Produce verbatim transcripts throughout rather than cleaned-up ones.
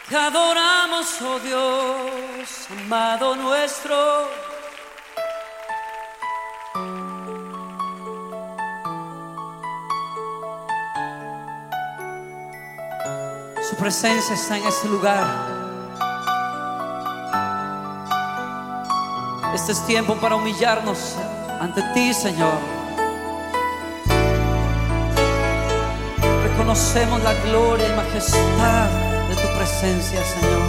Te adoramos, oh Dios, amado nuestro. Su presencia está en este lugar. Este es tiempo para humillarnos ante ti, Señor. Reconocemos la gloria y majestad de tu presencia, Señor.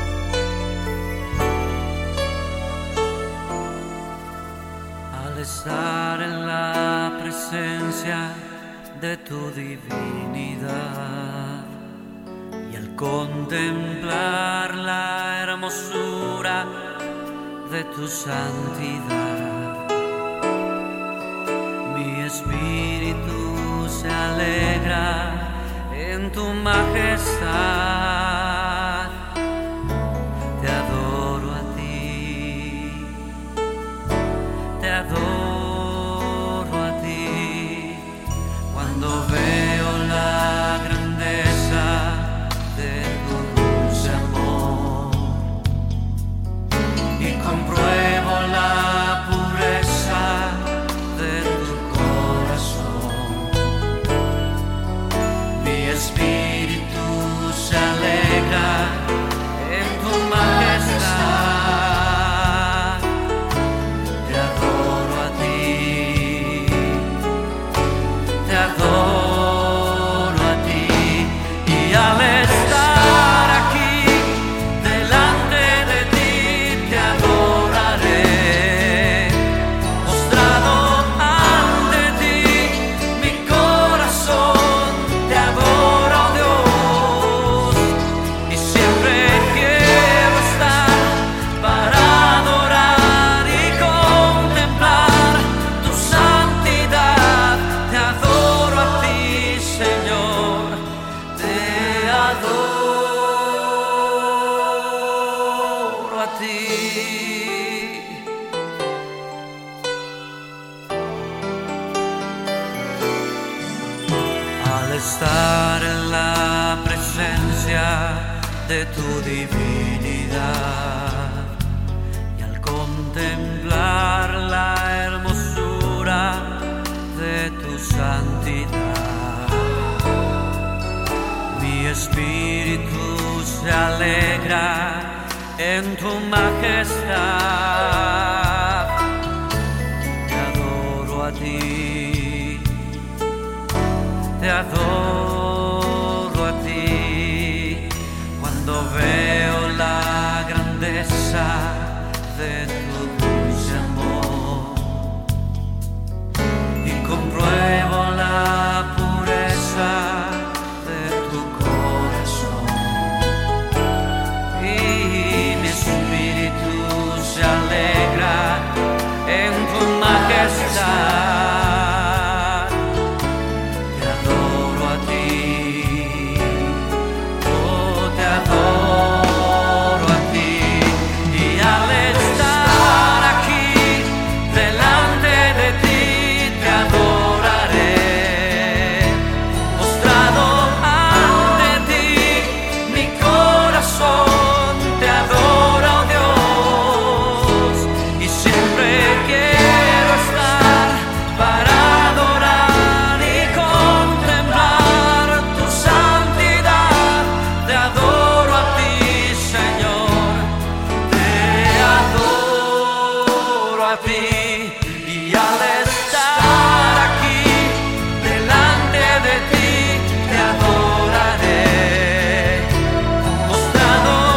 Al estar en la presencia de tu divinidad y al contemplar la hermosura de tu santidad, mi espíritu se alegra en tu majestad. Te adoro a ti, te adoro a ti. Cuando veo la grandeza de tu dulce amor y compruebo la pureza de tu corazón, mi espíritu se alegra en tu majestad. Te adoro a ti, te adoro a ti. Y al estar aquí delante de ti te adoraré, postrado ante ti, mi corazón te adora, oh Dios, y siempre quiero estar para adorar y contemplar tu santidad. Te adoro a ti, Señor, te adoro a ti. Al estar en la presencia de tu divinidad y al contemplar la hermosura de tu santidad, mi espíritu se alegra en tu majestad. Te adoro a ti, te adoro a ti. Cuando veo la grandeza de tu dulce amor y compruebo la pureza de tu corazón, y mi espíritu se alegra en tu majestad. Te adoro a ti, oh, te adoro a ti. Y al estar aquí delante de ti te adoraré, postrado ante ti, mi corazón te adora, oh Dios, y siempre quiero estar para adorar y contemplar tu santidad. Te adoro a ti, Señor, te adoro a ti. Y al estar aquí delante de ti te adoraré, postrado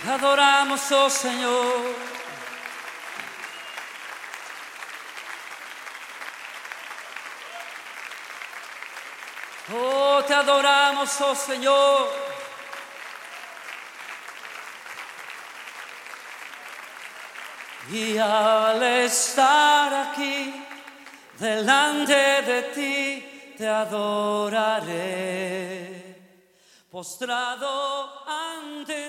Te adoramos, oh Señor. Oh, te adoramos, oh Señor. Y al estar aquí delante de ti, te adoraré, postrado ante